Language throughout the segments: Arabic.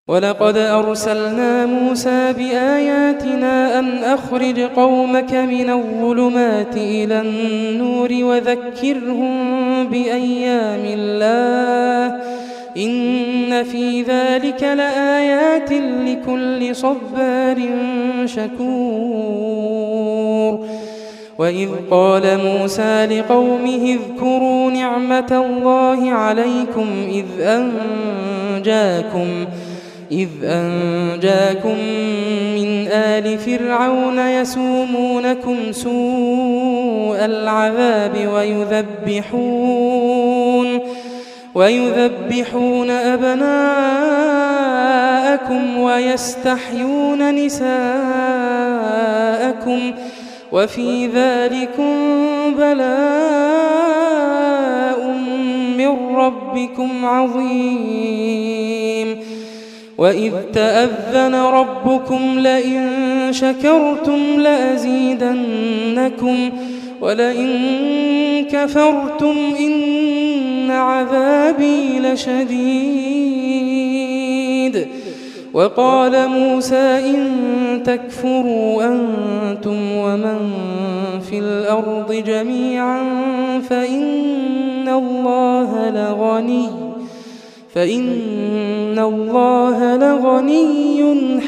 ولقد أرسلنا موسى بآياتنا أن أخرج قومك من الظلمات إلى النور وذكرهم بأيام الله إن في ذلك لآيات لكل صبار شكور. وإذ قال موسى لقومه اذكروا نعمة الله عليكم إذ أنجاكم من آل فرعون يسومونكم سوء العذاب ويذبحون أبناءكم ويستحيون نساءكم وفي ذلكم بلاء من ربكم عظيم. وإذ تأذن ربكم لئن شكرتم لأزيدنكم ولئن كفرتم إن عذابي لشديد. وقال موسى إن تكفروا أنتم ومن في الأرض جميعا فإن الله لغني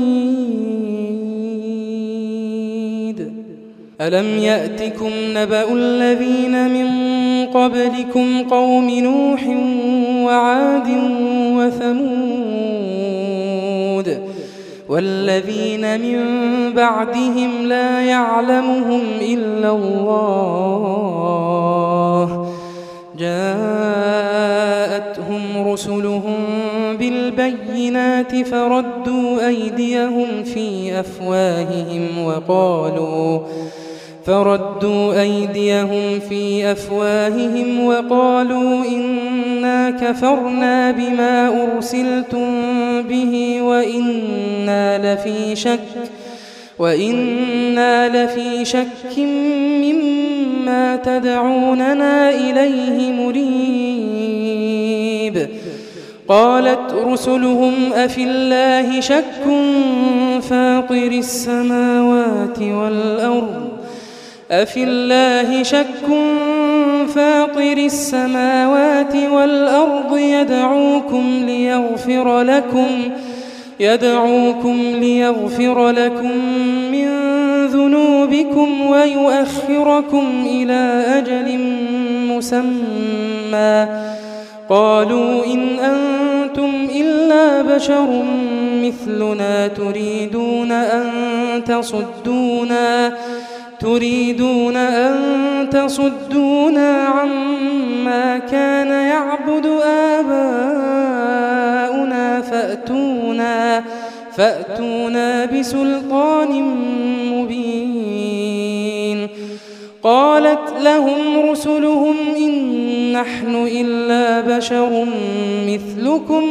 حميد. ألم يأتكم نبأ الذين من قبلكم قوم نوح وعاد وثمود والذين من بعدهم لا يعلمهم إلا الله جاءتهم رسلهم بالبينات فردوا أيديهم في أفواههم وقالوا إنا كفرنا بما أرسلتم به وإنا لفي شك مما تدعوننا إليه مريب. قالت رسلهم أفي الله شك فاطر السماوات والأرض يدعوكم ليغفر لكم من ذنوبكم ويؤخركم إلى أجل مسمى. قالوا إن أنتم إلا بشر مثلنا تريدون أن تصدونا عما كان يعبد آباؤنا فأتونا بسلطان مبين. قالت لهم رسلهم إن نحن إلا بشر مثلكم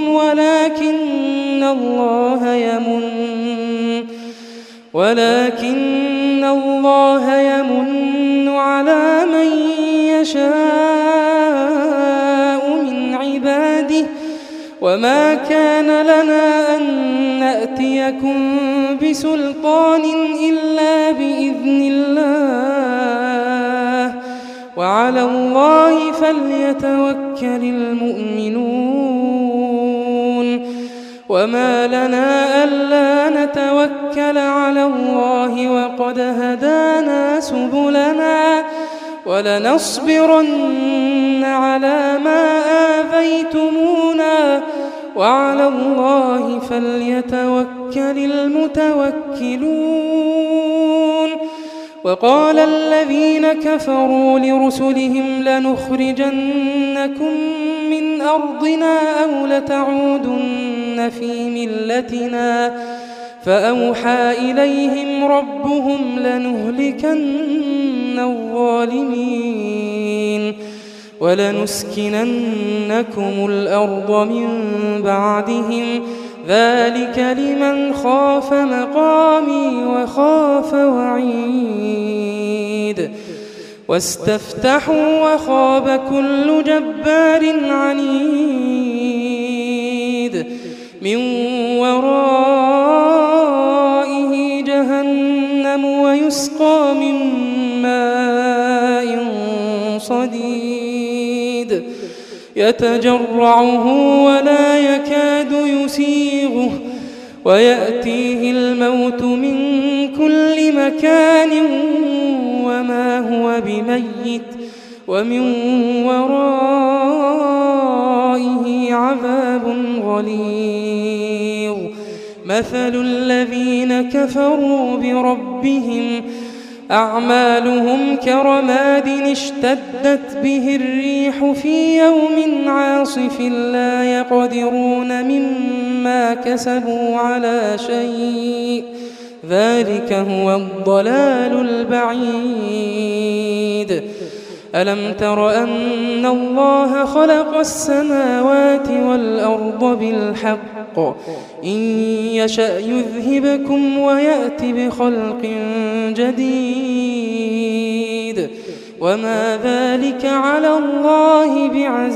ولكن الله يمن على من يشاء من عباده وما كان لنا أن نأتيكم بسلطان إلا بإذن الله وعلى الله فليتوكل المؤمنون. وما لنا ألا نتوكل على الله وقد هدانا سبلنا ولنصبرن على ما آذيتمونا وعلى الله فليتوكل المتوكلون. وقال الذين كفروا لرسلهم لنخرجنكم من أرضنا أو لتعودن في ملتنا فأوحى إليهم ربهم لنهلكن الظالمين ولنسكننكم الأرض من بعدهم ذلك لمن خاف مقامي وخاف وعيد. واستفتحوا وخاب كل جبار عنيد. من ورائه جهنم ويسقى من ماء صديد يتجرعه ولا يكاد يسيغه ويأتيه الموت من كل مكان وما هو بميت ومن ورائه عذاب غليظ مثل الذين كفروا بربهم أعمالهم كرماد اشتدت به الريح في يوم عاصف لا يقدرون مما كسبوا على شيء ذلك هو الضلال البعيد ألم تر أن الله خلق السماوات والأرض بالحق إن يشأ يذهبكم ويأت بخلق جديد وما ذلك على الله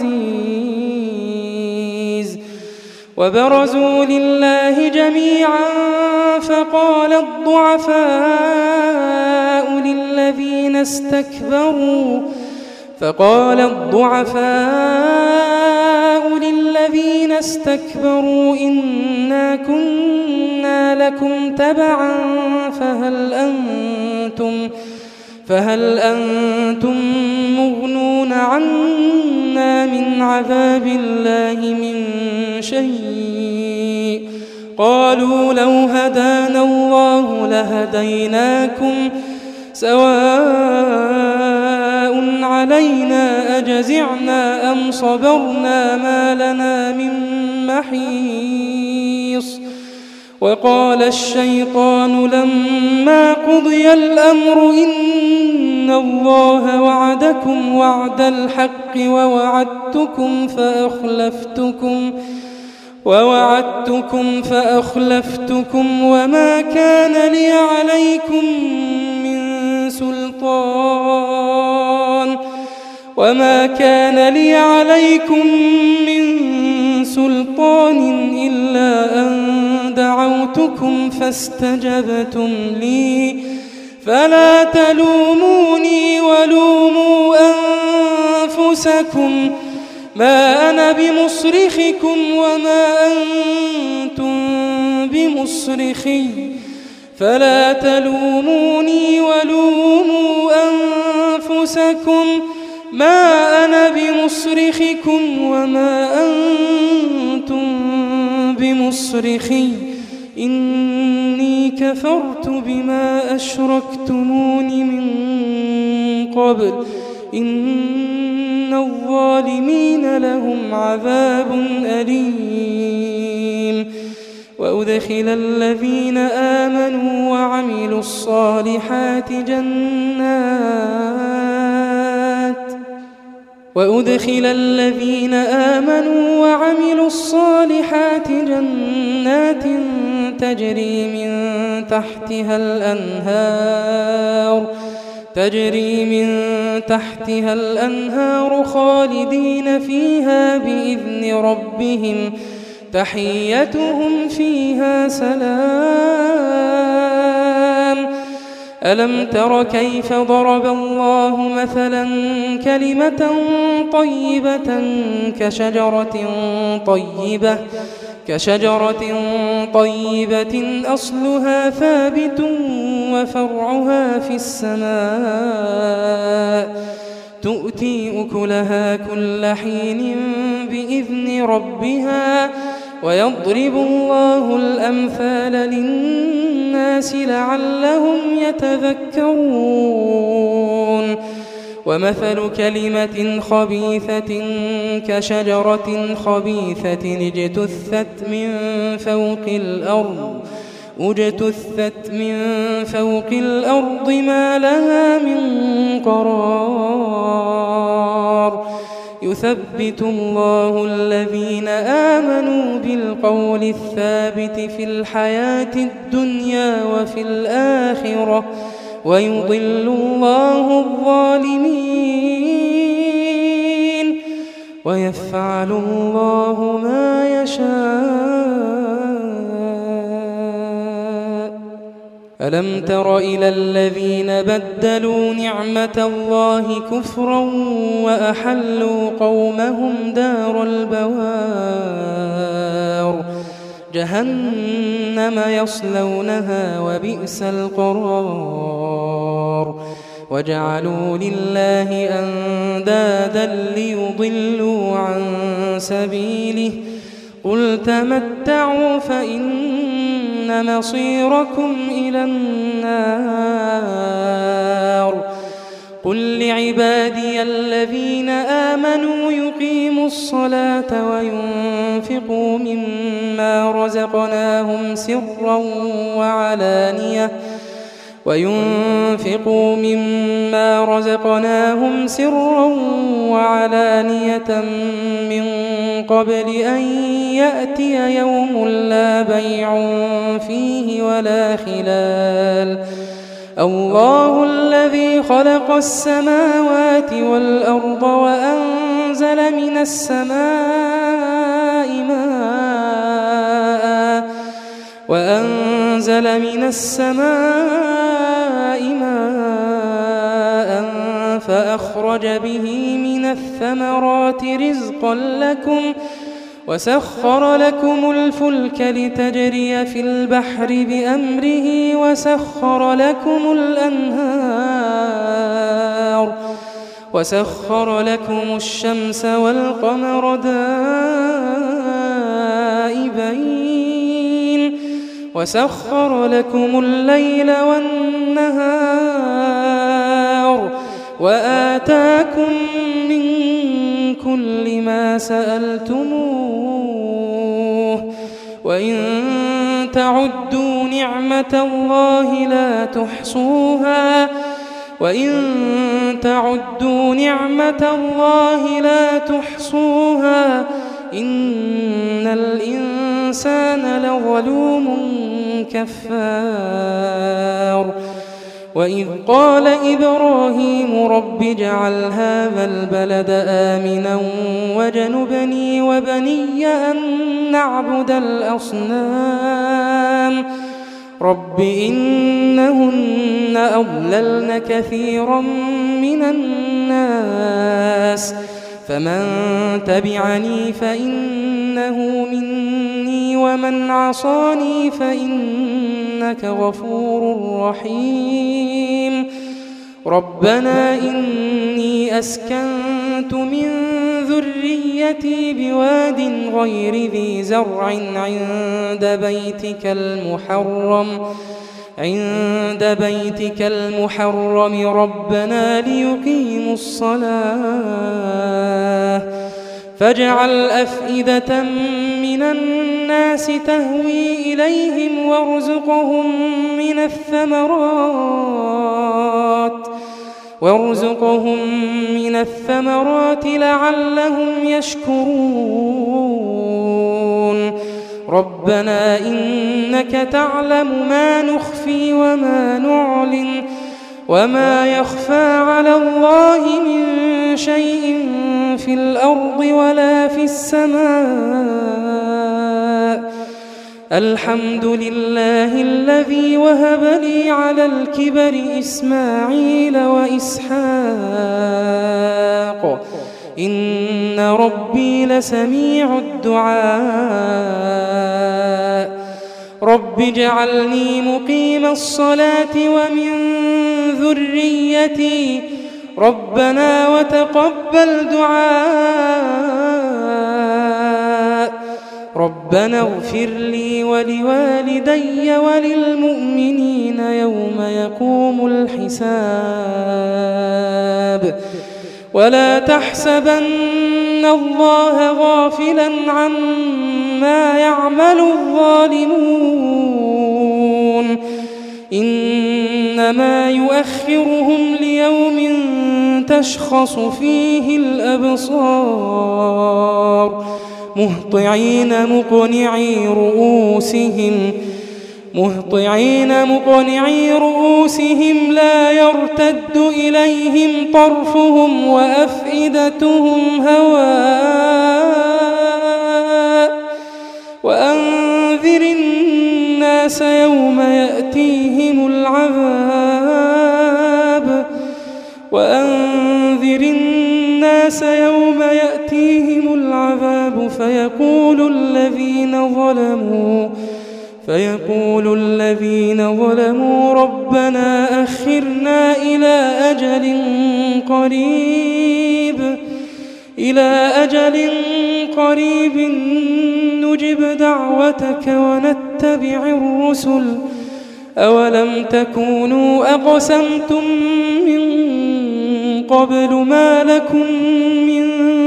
بعزيز وبرزوا لله جميعا فقال الضعفاء للذين استكبروا إنا كنا لكم تبعا فهل أنتم مغنون عنا من عذاب الله من شيء قالوا لو هدانا الله لهديناكم سواء علينا أجزعنا أم صبرنا ما لنا من محيص وقال الشيطان لما قضي الأمر إن الله وعدكم وعد الحق ووعدتكم فأخلفتكم وما كان لي عليكم من سلطان إلا أن دعوتكم فاستجبتم لي فلا تلوموني ولوموا أنفسكم ما أنا بمصرخكم وما أنتم بمصرخي فلا تلوموني ولوموا أنفسكم ما أنا بمصرخكم وما أنتم بمصرخي إني كفرت بما أشركتمون من قبل إن الظالمين لهم عذاب أليم وأدخل الذين آمنوا وعملوا الصالحات جنات تجري من تحتها الأنهار خالدين فيها بإذن ربهم تحيتهم فيها سلام ألم تر كيف ضرب الله مثلا كلمة طيبة كشجرة طيبة أصلها ثابت وفرعها في السماء تؤتي أكلها كل حين بإذن ربها ويضرب الله الأمثال للناس لعلهم يتذكرون ومثل كلمة خبيثة كشجرة خبيثة اجتثت من فوق الأرض ما لها من قرار يثبت الله الذين آمنوا بالقول الثابت في الحياة الدنيا وفي الآخرة ويضل الله الظالمين ويفعل الله ما يشاء. ألم تر إلى الذين بدلوا نعمة الله كفرا وأحلوا قومهم دار البوار جهنم يصلونها وبئس القرار وجعلوا لله أندادا ليضلوا عن سبيله قل تمتعوا فإن مصيركم إلى النار قل لعبادي الذين آمنوا يقيموا الصلاة وينفقوا مما رزقناهم سرا وعلانية من قبل أن يأتي يوم لا بيع فيه ولا خلال الله الذي خلق السماوات والأرض وأنزل من السماء ماء فأخرج به من الثمرات رزقا لكم وسخر لكم الفلك لتجري في البحر بأمره وسخر لكم الشمس والقمر دائبين وسخر لكم الليل والنهار وآتاكم من كل ما سألتموه وإن تعدوا نعمة الله لا تحصوها إن الإنسان لظلوم كفار وإذ قال إبراهيم رب اجعل هذا البلد آمنا واجنبني وبني أن نعبد الأصنام رب إنهن أضللن كثيرا من الناس فمن تبعني فإنه مني ومن عصاني فإنك غفور رحيم ربنا إني أسكنت من ذريتي بواد غير ذي زرع عند بيتك المحرم ربنا ليقيموا الصلاة فاجعل أفئدة من الناس تهوي إليهم وارزقهم من الثمرات لعلهم يشكرون ربنا إنك تعلم ما نخفي وما نعلن وما يخفى على الله من شيء في الأرض ولا في السماء الحمد لله الذي وهب لي على الكبر إسماعيل وإسحاق إن ربي لسميع الدعاء رب اجعلني مقيم الصلاة ومن ذريتي ربنا وتقبل دعاء ربنا اغفر لي ولوالدي وللمؤمنين يوم يقوم الحساب ولا تحسبن الله غافلا عما يعمل الظالمون إنما يؤخرهم ليوم تشخص فيه الأبصار مهطعين مقنعي رؤوسهم لا يرتد إليهم طرفهم وأفئدتهم هواء وأنذر الناس الناس يوم يأتيهم العذاب فيقول الذين ظلموا ربنا أخرنا إلى أجل قريب نجب دعوتك ونتبع الرسل أولم تكونوا أقسمتم من قبل ما لكم من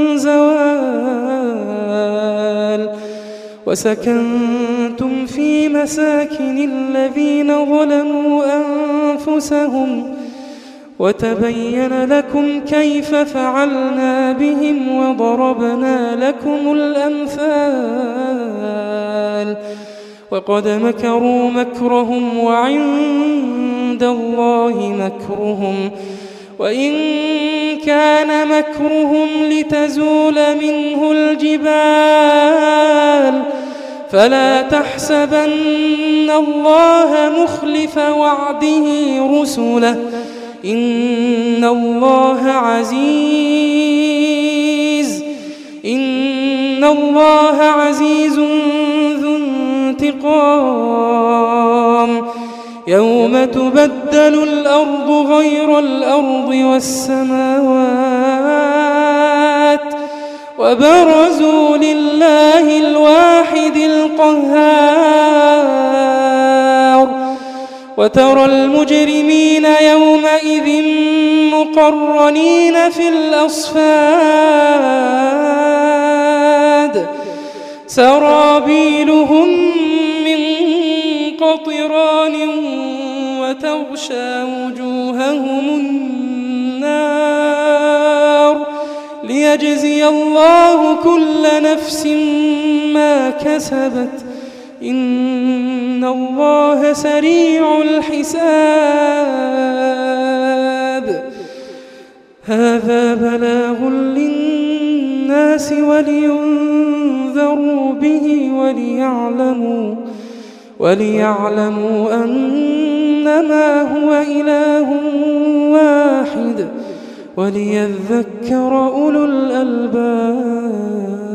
زوال وسكنتم في مساكن الذين ظلموا أنفسهم وتبين لكم كيف فعلنا بهم وضربنا لكم الأمثال وقد مكروا مكرهم وعند الله مكرهم وإن كان مكرهم لتزول منه الجبال فلا تحسبن الله مخلف وعده رسله إن الله عزيز ذو انتقام يوم تبدل الأرض غير الأرض والسماوات وبرزوا لله الواحد القهار وترى المجرمين يومئذ مقرنين في الأصفاد سرابيلهم من قطران وتغشى وجوههم النار ليجزي الله كل نفس ما كسبت إن الله سريع الحساب هذا بلاغ للناس ولينذروا به وليعلموا أنما هو إله واحد وليذكر أولو الألباب.